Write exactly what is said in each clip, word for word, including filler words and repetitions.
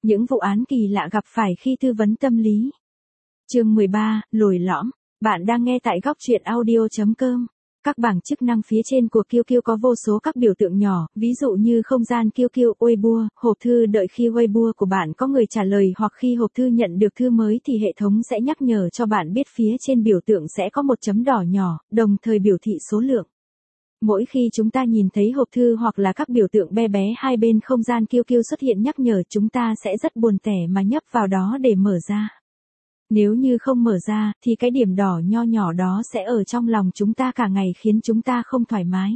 Những vụ án kỳ lạ gặp phải khi tư vấn tâm lý. Chương mười ba, lồi lõm. Bạn đang nghe tại góc truyện audio chấm com. Các bảng chức năng phía trên của Q Q có vô số các biểu tượng nhỏ, ví dụ như không gian Q Q, Weibo, hộp thư đợi khi Weibo của bạn có người trả lời hoặc khi hộp thư nhận được thư mới thì hệ thống sẽ nhắc nhở cho bạn biết phía trên biểu tượng sẽ có một chấm đỏ nhỏ, đồng thời biểu thị số lượng. Mỗi khi chúng ta nhìn thấy hộp thư hoặc là các biểu tượng bé bé hai bên không gian Q Q xuất hiện nhắc nhở, chúng ta sẽ rất buồn tẻ mà nhấp vào đó để mở ra. Nếu như không mở ra, thì cái điểm đỏ nho nhỏ đó sẽ ở trong lòng chúng ta cả ngày khiến chúng ta không thoải mái.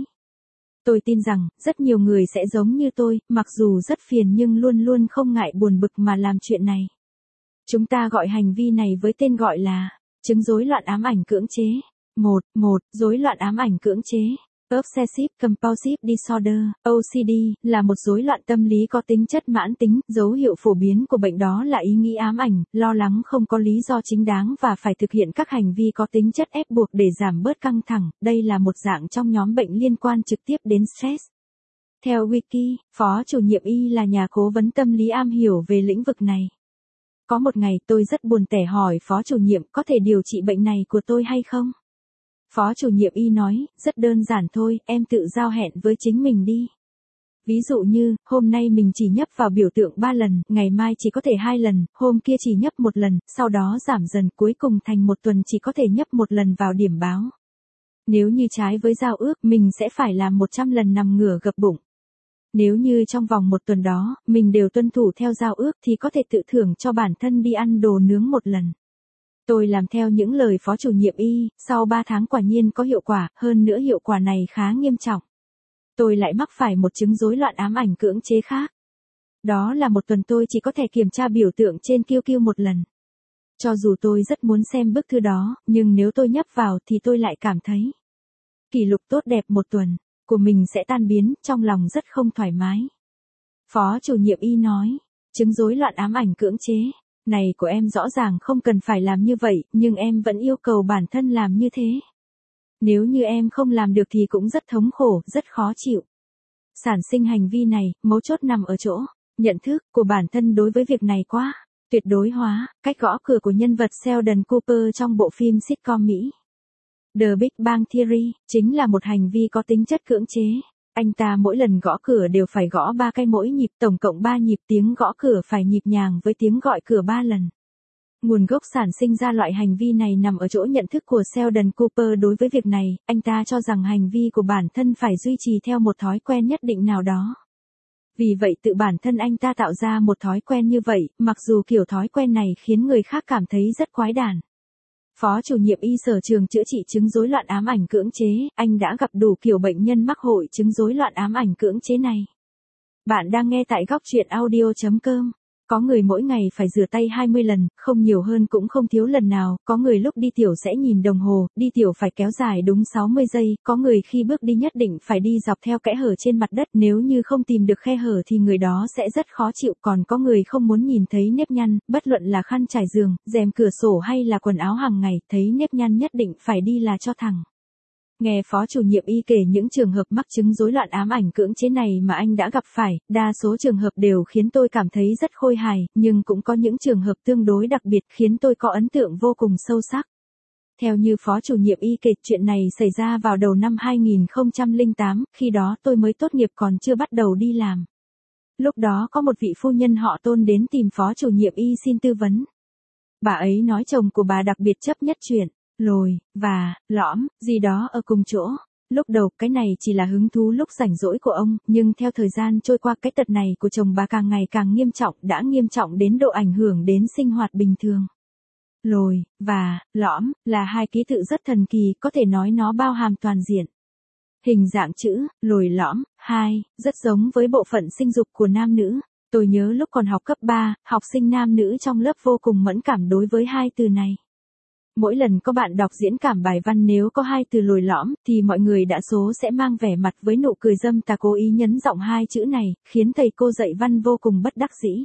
Tôi tin rằng, rất nhiều người sẽ giống như tôi, mặc dù rất phiền nhưng luôn luôn không ngại buồn bực mà làm chuyện này. Chúng ta gọi hành vi này với tên gọi là chứng rối loạn ám ảnh cưỡng chế. một. một. Rối loạn ám ảnh cưỡng chế. Obsessive Compulsive Disorder, O C D, là một rối loạn tâm lý có tính chất mãn tính. Dấu hiệu phổ biến của bệnh đó là ý nghĩ ám ảnh, lo lắng không có lý do chính đáng và phải thực hiện các hành vi có tính chất ép buộc để giảm bớt căng thẳng. Đây là một dạng trong nhóm bệnh liên quan trực tiếp đến stress. Theo Wiki, phó chủ nhiệm Y là nhà cố vấn tâm lý am hiểu về lĩnh vực này. Có một ngày tôi rất buồn tẻ hỏi phó chủ nhiệm có thể điều trị bệnh này của tôi hay không? Phó chủ nhiệm Y nói, rất đơn giản thôi, em tự giao hẹn với chính mình đi. Ví dụ như, hôm nay mình chỉ nhấp vào biểu tượng ba lần, ngày mai chỉ có thể hai lần, hôm kia chỉ nhấp một lần, sau đó giảm dần, cuối cùng thành một tuần chỉ có thể nhấp một lần vào điểm báo. Nếu như trái với giao ước, mình sẽ phải làm một trăm lần nằm ngửa gập bụng. Nếu như trong vòng một tuần đó, mình đều tuân thủ theo giao ước thì có thể tự thưởng cho bản thân đi ăn đồ nướng một lần. Tôi làm theo những lời phó chủ nhiệm Y, sau ba tháng quả nhiên có hiệu quả, hơn nữa hiệu quả này khá nghiêm trọng. Tôi lại mắc phải một chứng rối loạn ám ảnh cưỡng chế khác. Đó là một tuần tôi chỉ có thể kiểm tra biểu tượng trên Q Q một lần. Cho dù tôi rất muốn xem bức thư đó, nhưng nếu tôi nhấp vào thì tôi lại cảm thấy kỷ lục tốt đẹp một tuần của mình sẽ tan biến, trong lòng rất không thoải mái. Phó chủ nhiệm Y nói, chứng rối loạn ám ảnh cưỡng chế này của em rõ ràng không cần phải làm như vậy, nhưng em vẫn yêu cầu bản thân làm như thế. Nếu như em không làm được thì cũng rất thống khổ, rất khó chịu. Sản sinh hành vi này, mấu chốt nằm ở chỗ nhận thức của bản thân đối với việc này quá tuyệt đối hóa, cách gõ cửa của nhân vật Sheldon Cooper trong bộ phim sitcom Mỹ The Big Bang Theory, chính là một hành vi có tính chất cưỡng chế. Anh ta mỗi lần gõ cửa đều phải gõ ba cái mỗi nhịp, tổng cộng ba nhịp, tiếng gõ cửa phải nhịp nhàng với tiếng gọi cửa ba lần. Nguồn gốc sản sinh ra loại hành vi này nằm ở chỗ nhận thức của Sheldon Cooper đối với việc này, anh ta cho rằng hành vi của bản thân phải duy trì theo một thói quen nhất định nào đó. Vì vậy tự bản thân anh ta tạo ra một thói quen như vậy, mặc dù kiểu thói quen này khiến người khác cảm thấy rất quái đản. Phó chủ nhiệm Y sở trường chữa trị chứng rối loạn ám ảnh cưỡng chế, anh đã gặp đủ kiểu bệnh nhân mắc hội chứng rối loạn ám ảnh cưỡng chế này. Bạn đang nghe tại góc truyện audio chấm com. Có người mỗi ngày phải rửa tay hai mươi lần, không nhiều hơn cũng không thiếu lần nào, có người lúc đi tiểu sẽ nhìn đồng hồ, đi tiểu phải kéo dài đúng sáu mươi giây, có người khi bước đi nhất định phải đi dọc theo kẽ hở trên mặt đất, nếu như không tìm được khe hở thì người đó sẽ rất khó chịu, còn có người không muốn nhìn thấy nếp nhăn, bất luận là khăn trải giường, rèm cửa sổ hay là quần áo hàng ngày, thấy nếp nhăn nhất định phải đi là cho thẳng. Nghe phó chủ nhiệm Y kể những trường hợp mắc chứng rối loạn ám ảnh cưỡng chế này mà anh đã gặp phải, đa số trường hợp đều khiến tôi cảm thấy rất khôi hài, nhưng cũng có những trường hợp tương đối đặc biệt khiến tôi có ấn tượng vô cùng sâu sắc. Theo như phó chủ nhiệm Y kể, chuyện này xảy ra vào đầu năm hai nghìn không trăm lẻ tám, khi đó tôi mới tốt nghiệp còn chưa bắt đầu đi làm. Lúc đó có một vị phu nhân họ Tôn đến tìm phó chủ nhiệm Y xin tư vấn. Bà ấy nói chồng của bà đặc biệt chấp nhất chuyện lồi và lõm gì đó ở cùng chỗ. Lúc đầu cái này chỉ là hứng thú lúc rảnh rỗi của ông, nhưng theo thời gian trôi qua cái tật này của chồng bà càng ngày càng nghiêm trọng, đã nghiêm trọng đến độ ảnh hưởng đến sinh hoạt bình thường. Lồi và lõm là hai ký tự rất thần kỳ, có thể nói nó bao hàm toàn diện. Hình dạng chữ lồi lõm hai rất giống với bộ phận sinh dục của nam nữ. Tôi nhớ lúc còn học cấp ba, học sinh nam nữ trong lớp vô cùng mẫn cảm đối với hai từ này. Mỗi lần có bạn đọc diễn cảm bài văn nếu có hai từ lồi lõm, thì mọi người đa số sẽ mang vẻ mặt với nụ cười dâm tà cố ý nhấn giọng hai chữ này, khiến thầy cô dạy văn vô cùng bất đắc dĩ.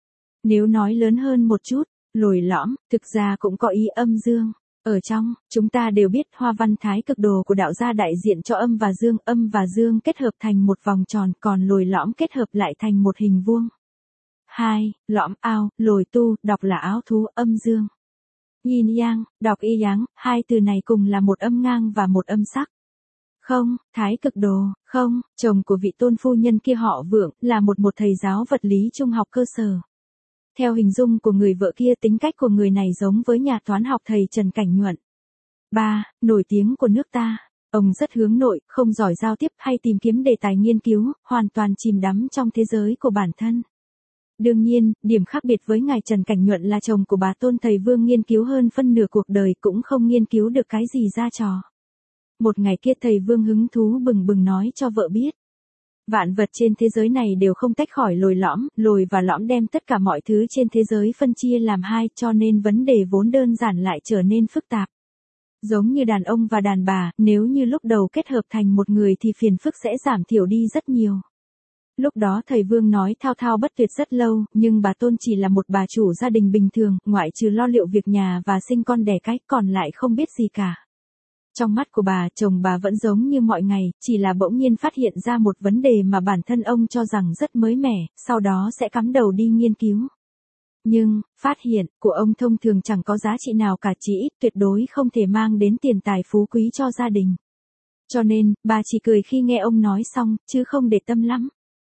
Nếu nói lớn hơn một chút, lồi lõm, thực ra cũng có ý âm dương. Ở trong, chúng ta đều biết hoa văn thái cực đồ của đạo gia đại diện cho âm và dương, âm và dương kết hợp thành một vòng tròn, còn lồi lõm kết hợp lại thành một hình vuông. hai, lõm ao, lồi tu, đọc là áo thú, âm dương. Yin yang, đọc y yang, hai từ này cùng là một âm ngang và một âm sắc. Không, thái cực đồ, không, chồng của vị tôn phu nhân kia họ Vượng, là một một thầy giáo vật lý trung học cơ sở. Theo hình dung của người vợ kia, tính cách của người này giống với nhà toán học thầy Trần Cảnh Nhuận. ba. Nổi tiếng của nước ta. Ông rất hướng nội, không giỏi giao tiếp hay tìm kiếm đề tài nghiên cứu, hoàn toàn chìm đắm trong thế giới của bản thân. Đương nhiên, điểm khác biệt với ngài Trần Cảnh Nhuận là chồng của bà Tôn thầy Vương nghiên cứu hơn phân nửa cuộc đời cũng không nghiên cứu được cái gì ra trò. Một ngày kia thầy Vương hứng thú bừng bừng nói cho vợ biết. Vạn vật trên thế giới này đều không tách khỏi lồi lõm, lồi và lõm đem tất cả mọi thứ trên thế giới phân chia làm hai, cho nên vấn đề vốn đơn giản lại trở nên phức tạp. Giống như đàn ông và đàn bà, nếu như lúc đầu kết hợp thành một người thì phiền phức sẽ giảm thiểu đi rất nhiều. Lúc đó thầy Vương nói thao thao bất tuyệt rất lâu, nhưng bà Tôn chỉ là một bà chủ gia đình bình thường, ngoại trừ lo liệu việc nhà và sinh con đẻ cái, còn lại không biết gì cả. Trong mắt của bà, chồng bà vẫn giống như mọi ngày, chỉ là bỗng nhiên phát hiện ra một vấn đề mà bản thân ông cho rằng rất mới mẻ, sau đó sẽ cắm đầu đi nghiên cứu. Nhưng, phát hiện của ông thông thường chẳng có giá trị nào cả, chỉ ít tuyệt đối không thể mang đến tiền tài phú quý cho gia đình. Cho nên, bà chỉ cười khi nghe ông nói xong, chứ không để tâm lắm.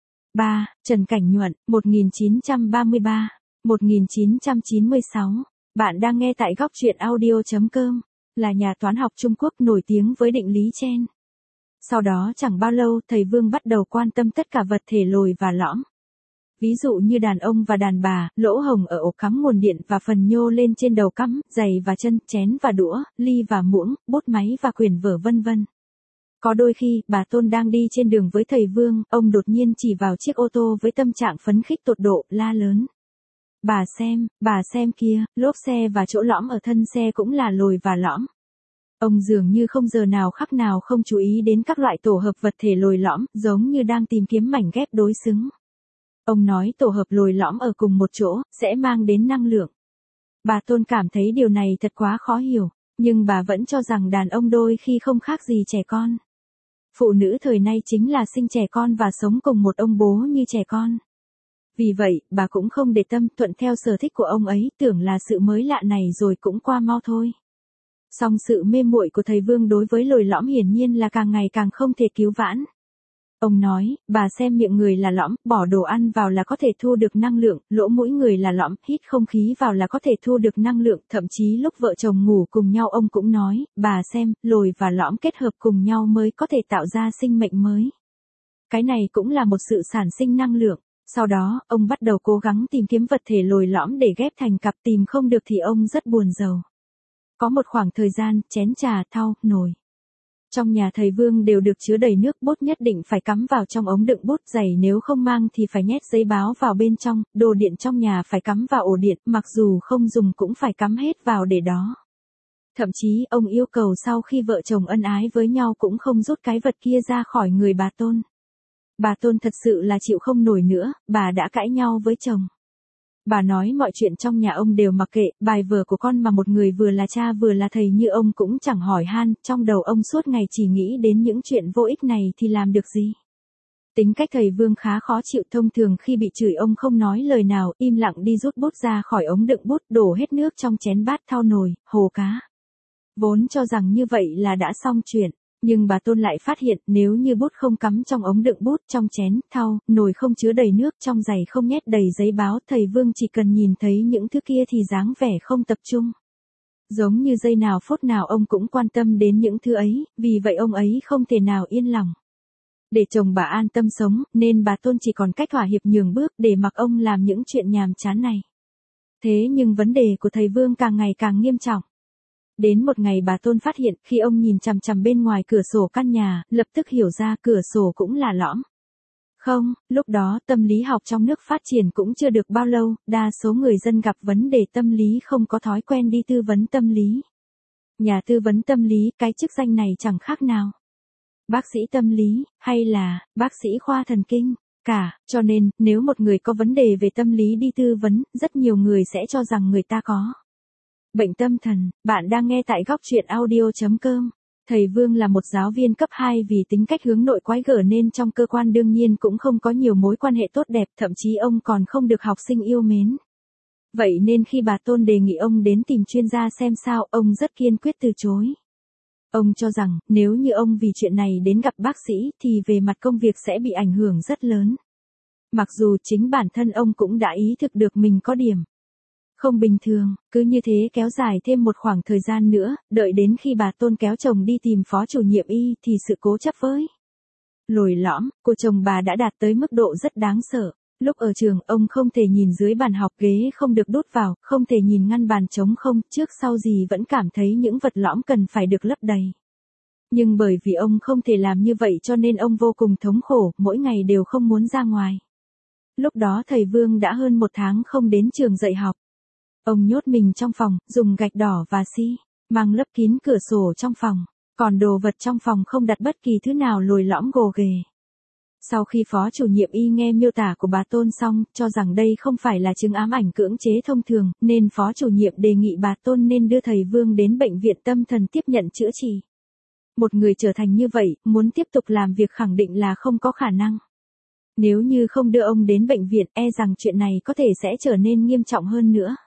ba. Trần Cảnh Nhuận, một nghìn chín trăm ba mươi ba đến một nghìn chín trăm chín mươi sáu. Bạn đang nghe tại góc truyện audio chấm com, là nhà toán học Trung Quốc nổi tiếng với định lý chen. Sau đó chẳng bao lâu, thầy Vương bắt đầu quan tâm tất cả vật thể lồi và lõm. Ví dụ như đàn ông và đàn bà, lỗ hổng ở ổ cắm nguồn điện và phần nhô lên trên đầu cắm, giày và chân, chén và đũa, ly và muỗng, bút máy và quyển vở vân vân. Có đôi khi, bà Tôn đang đi trên đường với thầy Vương, ông đột nhiên chỉ vào chiếc ô tô với tâm trạng phấn khích tột độ, la lớn. Bà xem, bà xem kia, lốp xe và chỗ lõm ở thân xe cũng là lồi và lõm. Ông dường như không giờ nào khắc nào không chú ý đến các loại tổ hợp vật thể lồi lõm, giống như đang tìm kiếm mảnh ghép đối xứng. Ông nói tổ hợp lồi lõm ở cùng một chỗ, sẽ mang đến năng lượng. Bà Tôn cảm thấy điều này thật quá khó hiểu, nhưng bà vẫn cho rằng đàn ông đôi khi không khác gì trẻ con. Phụ nữ thời nay chính là sinh trẻ con và sống cùng một ông bố như trẻ con. Vì vậy, bà cũng không để tâm, thuận theo sở thích của ông ấy, tưởng là sự mới lạ này rồi cũng qua mau thôi. Song sự mê muội của thầy Vương đối với lồi lõm hiển nhiên là càng ngày càng không thể cứu vãn. Ông nói, bà xem miệng người là lõm, bỏ đồ ăn vào là có thể thu được năng lượng, lỗ mũi người là lõm, hít không khí vào là có thể thu được năng lượng, thậm chí lúc vợ chồng ngủ cùng nhau ông cũng nói, bà xem, lồi và lõm kết hợp cùng nhau mới có thể tạo ra sinh mệnh mới. Cái này cũng là một sự sản sinh năng lượng. Sau đó, ông bắt đầu cố gắng tìm kiếm vật thể lồi lõm để ghép thành cặp, tìm không được thì ông rất buồn rầu. Có một khoảng thời gian, chén trà, thau, nồi trong nhà thầy Vương đều được chứa đầy nước, bút nhất định phải cắm vào trong ống đựng bút, giày nếu không mang thì phải nhét giấy báo vào bên trong, đồ điện trong nhà phải cắm vào ổ điện, mặc dù không dùng cũng phải cắm hết vào để đó. Thậm chí, ông yêu cầu sau khi vợ chồng ân ái với nhau cũng không rút cái vật kia ra khỏi người bà Tôn. Bà Tôn thật sự là chịu không nổi nữa, bà đã cãi nhau với chồng. Bà nói mọi chuyện trong nhà ông đều mặc kệ, bài vở của con mà một người vừa là cha vừa là thầy như ông cũng chẳng hỏi han, trong đầu ông suốt ngày chỉ nghĩ đến những chuyện vô ích này thì làm được gì. Tính cách thầy Vương khá khó chịu, thông thường khi bị chửi ông không nói lời nào, im lặng đi rút bút ra khỏi ống đựng bút, đổ hết nước trong chén bát, thau, nồi, hồ cá. Vốn cho rằng như vậy là đã xong chuyện. Nhưng bà Tôn lại phát hiện, nếu như bút không cắm trong ống đựng bút, trong chén, thau, nồi không chứa đầy nước, trong giày không nhét đầy giấy báo, thầy Vương chỉ cần nhìn thấy những thứ kia thì dáng vẻ không tập trung. Giống như giây nào phút nào ông cũng quan tâm đến những thứ ấy, vì vậy ông ấy không thể nào yên lòng. Để chồng bà an tâm sống, nên bà Tôn chỉ còn cách thỏa hiệp nhường bước để mặc ông làm những chuyện nhàm chán này. Thế nhưng vấn đề của thầy Vương càng ngày càng nghiêm trọng. Đến một ngày bà Tôn phát hiện, khi ông nhìn chằm chằm bên ngoài cửa sổ căn nhà, lập tức hiểu ra cửa sổ cũng là lõm. Không, lúc đó tâm lý học trong nước phát triển cũng chưa được bao lâu, đa số người dân gặp vấn đề tâm lý không có thói quen đi tư vấn tâm lý. Nhà tư vấn tâm lý, cái chức danh này chẳng khác nào bác sĩ tâm lý, hay là bác sĩ khoa thần kinh, cả, cho nên, nếu một người có vấn đề về tâm lý đi tư vấn, rất nhiều người sẽ cho rằng người ta có bệnh tâm thần. Bạn đang nghe tại góc truyện audio chấm com. Thầy Vương là một giáo viên cấp hai vì tính cách hướng nội quái gở nên trong cơ quan đương nhiên cũng không có nhiều mối quan hệ tốt đẹp, thậm chí ông còn không được học sinh yêu mến. Vậy nên khi bà Tôn đề nghị ông đến tìm chuyên gia xem sao, ông rất kiên quyết từ chối. Ông cho rằng, nếu như ông vì chuyện này đến gặp bác sĩ thì về mặt công việc sẽ bị ảnh hưởng rất lớn. Mặc dù chính bản thân ông cũng đã ý thức được mình có điểm không bình thường, cứ như thế kéo dài thêm một khoảng thời gian nữa, đợi đến khi bà Tôn kéo chồng đi tìm phó chủ nhiệm y thì sự cố chấp với lồi lõm của chồng bà đã đạt tới mức độ rất đáng sợ. Lúc ở trường, ông không thể nhìn dưới bàn học, ghế không được đút vào, không thể nhìn ngăn bàn trống không, trước sau gì vẫn cảm thấy những vật lõm cần phải được lấp đầy. Nhưng bởi vì ông không thể làm như vậy cho nên ông vô cùng thống khổ, mỗi ngày đều không muốn ra ngoài. Lúc đó thầy Vương đã hơn một tháng không đến trường dạy học. Ông nhốt mình trong phòng, dùng gạch đỏ và xi măng lấp kín cửa sổ trong phòng, còn đồ vật trong phòng không đặt bất kỳ thứ nào lồi lõm gồ ghề. Sau khi phó chủ nhiệm y nghe miêu tả của bà Tôn xong, cho rằng đây không phải là chứng ám ảnh cưỡng chế thông thường, nên phó chủ nhiệm đề nghị bà Tôn nên đưa thầy Vương đến bệnh viện tâm thần tiếp nhận chữa trị. Một người trở thành như vậy, muốn tiếp tục làm việc khẳng định là không có khả năng. Nếu như không đưa ông đến bệnh viện, e rằng chuyện này có thể sẽ trở nên nghiêm trọng hơn nữa.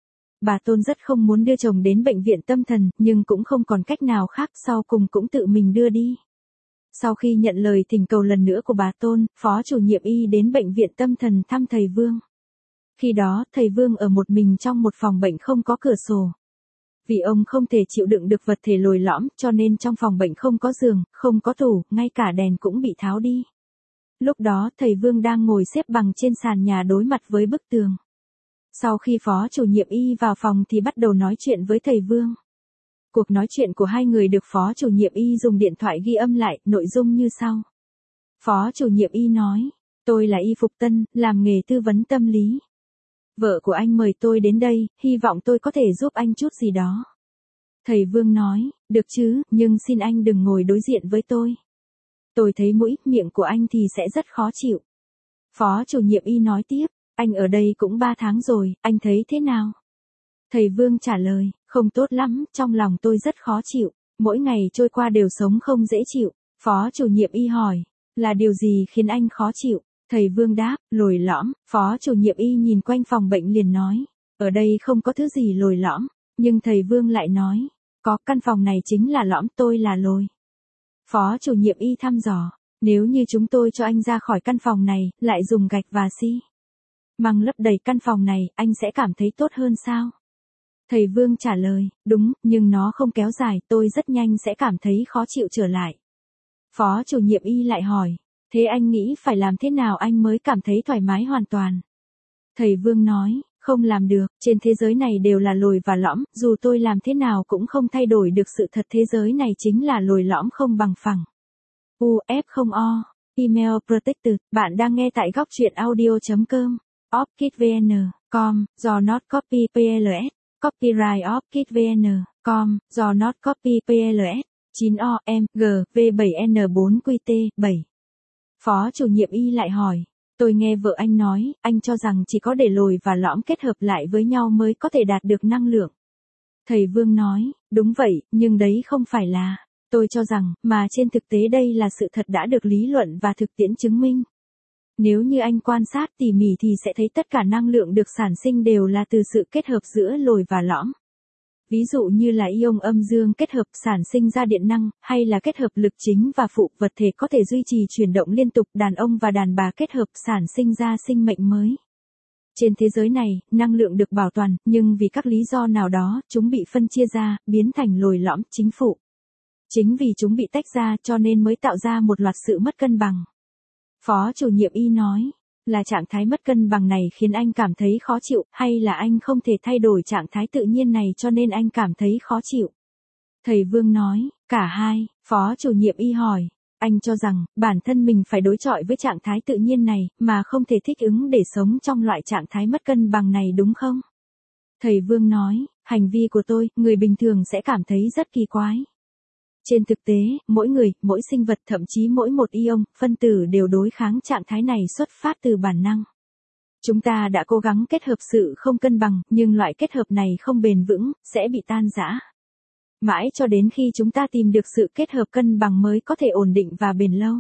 Bà Tôn rất không muốn đưa chồng đến bệnh viện tâm thần, nhưng cũng không còn cách nào khác, sau cùng cũng tự mình đưa đi. Sau khi nhận lời thỉnh cầu lần nữa của bà Tôn, phó chủ nhiệm y đến bệnh viện tâm thần thăm thầy Vương. Khi đó, thầy Vương ở một mình trong một phòng bệnh không có cửa sổ. Vì ông không thể chịu đựng được vật thể lồi lõm, cho nên trong phòng bệnh không có giường, không có tủ, ngay cả đèn cũng bị tháo đi. Lúc đó, thầy Vương đang ngồi xếp bằng trên sàn nhà đối mặt với bức tường. Sau khi phó chủ nhiệm y vào phòng thì bắt đầu nói chuyện với thầy Vương. Cuộc nói chuyện của hai người được phó chủ nhiệm y dùng điện thoại ghi âm lại, nội dung như sau. Phó chủ nhiệm y nói, tôi là Y Phục Tân, làm nghề tư vấn tâm lý. Vợ của anh mời tôi đến đây, hy vọng tôi có thể giúp anh chút gì đó. Thầy Vương nói, được chứ, nhưng xin anh đừng ngồi đối diện với tôi. Tôi thấy mũi, miệng của anh thì sẽ rất khó chịu. Phó chủ nhiệm y nói tiếp, anh ở đây cũng ba tháng rồi, anh thấy thế nào? Thầy Vương trả lời, không tốt lắm, trong lòng tôi rất khó chịu, mỗi ngày trôi qua đều sống không dễ chịu. Phó chủ nhiệm y hỏi, là điều gì khiến anh khó chịu? Thầy Vương đáp, lồi lõm. Phó chủ nhiệm y nhìn quanh phòng bệnh liền nói, ở đây không có thứ gì lồi lõm, nhưng thầy Vương lại nói, có, căn phòng này chính là lõm, tôi là lồi. Phó chủ nhiệm y thăm dò, nếu như chúng tôi cho anh ra khỏi căn phòng này, lại dùng gạch và xi măng lấp đầy căn phòng này, anh sẽ cảm thấy tốt hơn sao? Thầy Vương trả lời, đúng, nhưng nó không kéo dài, tôi rất nhanh sẽ cảm thấy khó chịu trở lại. Phó chủ nhiệm y lại hỏi, thế anh nghĩ phải làm thế nào anh mới cảm thấy thoải mái hoàn toàn? Thầy Vương nói, không làm được, trên thế giới này đều là lồi và lõm, dù tôi làm thế nào cũng không thay đổi được sự thật, thế giới này chính là lồi lõm không bằng phẳng. u ép không o, email protected, bạn đang nghe tại góc truyện audio chấm com, opkitvn chấm com, do not copy pls, copyright opkitvn chấm com, do not copy pls, chín o em, g, v bảy n bốn q t, bảy. Phó chủ nhiệm y lại hỏi, tôi nghe vợ anh nói, anh cho rằng chỉ có để lồi và lõm kết hợp lại với nhau mới có thể đạt được năng lượng. Thầy Vương nói, đúng vậy, nhưng đấy không phải là, tôi cho rằng, mà trên thực tế đây là sự thật đã được lý luận và thực tiễn chứng minh. Nếu như anh quan sát tỉ mỉ thì sẽ thấy tất cả năng lượng được sản sinh đều là từ sự kết hợp giữa lồi và lõm. Ví dụ như là ion âm dương kết hợp sản sinh ra điện năng, hay là kết hợp lực chính và phụ, vật thể có thể duy trì chuyển động liên tục, đàn ông và đàn bà kết hợp sản sinh ra sinh mệnh mới. Trên thế giới này, năng lượng được bảo toàn, nhưng vì các lý do nào đó, chúng bị phân chia ra, biến thành lồi lõm, chính phụ. Chính vì chúng bị tách ra cho nên mới tạo ra một loạt sự mất cân bằng. Phó chủ nhiệm y nói, là trạng thái mất cân bằng này khiến anh cảm thấy khó chịu, hay là anh không thể thay đổi trạng thái tự nhiên này cho nên anh cảm thấy khó chịu? Thầy Vương nói, cả hai. Phó chủ nhiệm y hỏi, anh cho rằng, bản thân mình phải đối chọi với trạng thái tự nhiên này, mà không thể thích ứng để sống trong loại trạng thái mất cân bằng này đúng không? Thầy Vương nói, hành vi của tôi, người bình thường sẽ cảm thấy rất kỳ quái. Trên thực tế, mỗi người, mỗi sinh vật, thậm chí mỗi một ion, phân tử đều đối kháng trạng thái này xuất phát từ bản năng. Chúng ta đã cố gắng kết hợp sự không cân bằng, nhưng loại kết hợp này không bền vững, sẽ bị tan rã. mãi cho đến khi chúng ta tìm được sự kết hợp cân bằng mới có thể ổn định và bền lâu.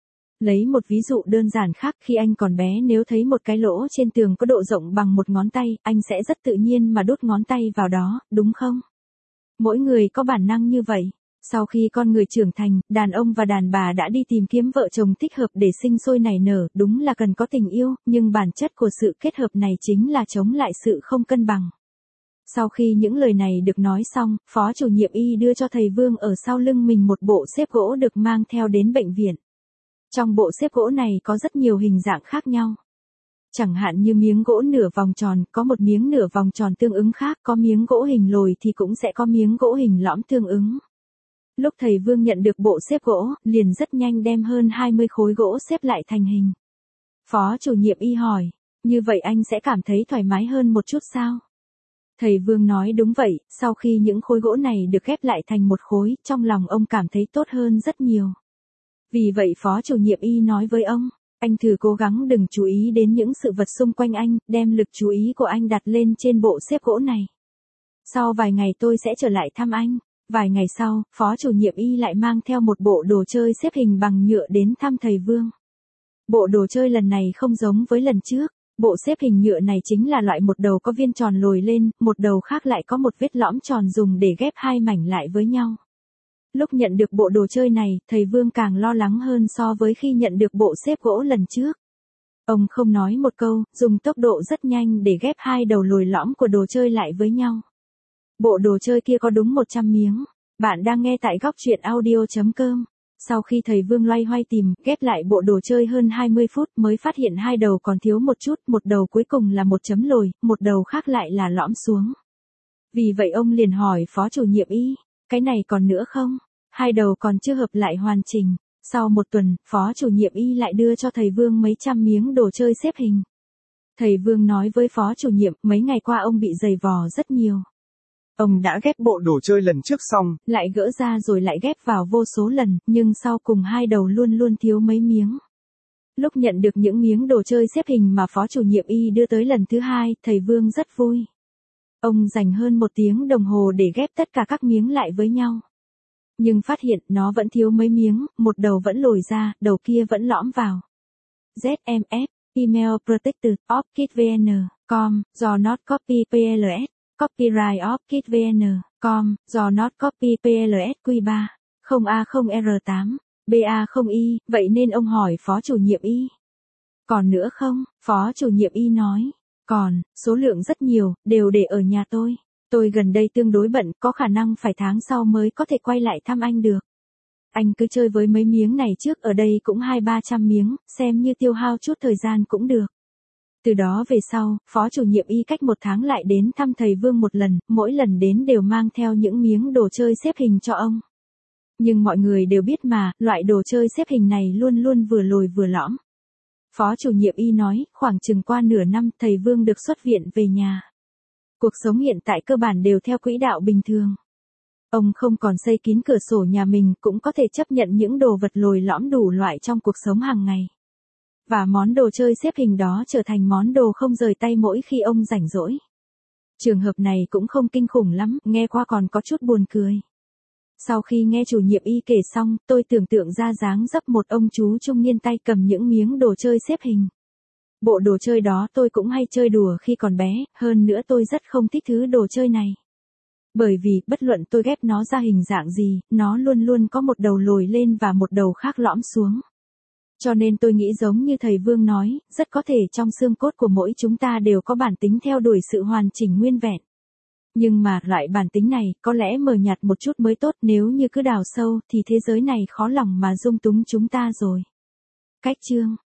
Lấy một ví dụ đơn giản khác, khi anh còn bé nếu thấy một cái lỗ trên tường có độ rộng bằng một ngón tay, anh sẽ rất tự nhiên mà đút ngón tay vào đó, đúng không? Mỗi người có bản năng như vậy. Sau khi con người trưởng thành, đàn ông và đàn bà đã đi tìm kiếm vợ chồng thích hợp để sinh sôi nảy nở, đúng là cần có tình yêu, nhưng bản chất của sự kết hợp này chính là chống lại sự không cân bằng. Sau khi những lời này được nói xong, phó chủ nhiệm y đưa cho thầy Vương ở sau lưng mình một bộ xếp gỗ được mang theo đến bệnh viện. Trong bộ xếp gỗ này có rất nhiều hình dạng khác nhau. Chẳng hạn như miếng gỗ nửa vòng tròn, có một miếng nửa vòng tròn tương ứng khác, có miếng gỗ hình lồi thì cũng sẽ có miếng gỗ hình lõm tương ứng. Lúc thầy Vương nhận được bộ xếp gỗ, liền rất nhanh đem hơn hai mươi khối gỗ xếp lại thành hình. Phó chủ nhiệm y hỏi, như vậy anh sẽ cảm thấy thoải mái hơn một chút sao? Thầy Vương nói đúng vậy, sau khi những khối gỗ này được ghép lại thành một khối, trong lòng ông cảm thấy tốt hơn rất nhiều. Vì vậy phó chủ nhiệm y nói với ông, anh thử cố gắng đừng chú ý đến những sự vật xung quanh anh, đem lực chú ý của anh đặt lên trên bộ xếp gỗ này. Sau vài ngày tôi sẽ trở lại thăm anh. Vài ngày sau, phó chủ nhiệm y lại mang theo một bộ đồ chơi xếp hình bằng nhựa đến thăm thầy Vương. Bộ đồ chơi lần này không giống với lần trước, bộ xếp hình nhựa này chính là loại một đầu có viên tròn lồi lên, một đầu khác lại có một vết lõm tròn dùng để ghép hai mảnh lại với nhau. Lúc nhận được bộ đồ chơi này, thầy Vương càng lo lắng hơn so với khi nhận được bộ xếp gỗ lần trước. Ông không nói một câu, dùng tốc độ rất nhanh để ghép hai đầu lồi lõm của đồ chơi lại với nhau. Bộ đồ chơi kia có đúng một trăm miếng. Bạn đang nghe tại góc truyện audio chấm com. Sau khi thầy Vương loay hoay tìm, ghép lại bộ đồ chơi hơn hai mươi phút mới phát hiện hai đầu còn thiếu một chút, một đầu cuối cùng là một chấm lồi, một đầu khác lại là lõm xuống. Vì vậy ông liền hỏi phó chủ nhiệm y, cái này còn nữa không? Hai đầu còn chưa hợp lại hoàn chỉnh. Sau một tuần, phó chủ nhiệm y lại đưa cho thầy Vương mấy trăm miếng đồ chơi xếp hình. Thầy Vương nói với phó chủ nhiệm, mấy ngày qua ông bị giày vò rất nhiều. Ông đã ghép bộ đồ chơi lần trước xong, lại gỡ ra rồi lại ghép vào vô số lần, nhưng sau cùng hai đầu luôn luôn thiếu mấy miếng. Lúc nhận được những miếng đồ chơi xếp hình mà phó chủ nhiệm y đưa tới lần thứ hai, thầy Vương rất vui. Ông dành hơn một tiếng đồng hồ để ghép tất cả các miếng lại với nhau. Nhưng phát hiện nó vẫn thiếu mấy miếng, một đầu vẫn lồi ra, đầu kia vẫn lõm vào. zét em ép, Email Protected, OpKitVN, com, do not copy pls. Copyright OpKitVN, com, do not copy pls Q ba, không A không R tám, B A không I, vậy nên ông hỏi phó chủ nhiệm y. Còn nữa không? Phó chủ nhiệm y nói, còn, số lượng rất nhiều, đều để ở nhà tôi. Tôi gần đây tương đối bận, có khả năng phải tháng sau mới có thể quay lại thăm anh được. Anh cứ chơi với mấy miếng này trước, ở đây cũng hai ba trăm miếng, xem như tiêu hao chút thời gian cũng được. Từ đó về sau, phó chủ nhiệm y cách một tháng lại đến thăm thầy Vương một lần, mỗi lần đến đều mang theo những miếng đồ chơi xếp hình cho ông. Nhưng mọi người đều biết mà, loại đồ chơi xếp hình này luôn luôn vừa lồi vừa lõm. Phó chủ nhiệm y nói, khoảng chừng qua nửa năm, thầy Vương được xuất viện về nhà. Cuộc sống hiện tại cơ bản đều theo quỹ đạo bình thường. Ông không còn xây kín cửa sổ nhà mình, cũng có thể chấp nhận những đồ vật lồi lõm đủ loại trong cuộc sống hàng ngày. Và món đồ chơi xếp hình đó trở thành món đồ không rời tay mỗi khi ông rảnh rỗi. Trường hợp này cũng không kinh khủng lắm, nghe qua còn có chút buồn cười. Sau khi nghe chủ nhiệm y kể xong, tôi tưởng tượng ra dáng dấp một ông chú trung niên tay cầm những miếng đồ chơi xếp hình. Bộ đồ chơi đó tôi cũng hay chơi đùa khi còn bé, hơn nữa tôi rất không thích thứ đồ chơi này. Bởi vì, bất luận tôi ghép nó ra hình dạng gì, nó luôn luôn có một đầu lồi lên và một đầu khác lõm xuống. Cho nên tôi nghĩ giống như thầy Vương nói, rất có thể trong xương cốt của mỗi chúng ta đều có bản tính theo đuổi sự hoàn chỉnh nguyên vẹn. Nhưng mà, loại bản tính này, có lẽ mờ nhạt một chút mới tốt, nếu như cứ đào sâu, thì thế giới này khó lòng mà dung túng chúng ta rồi. Cách chương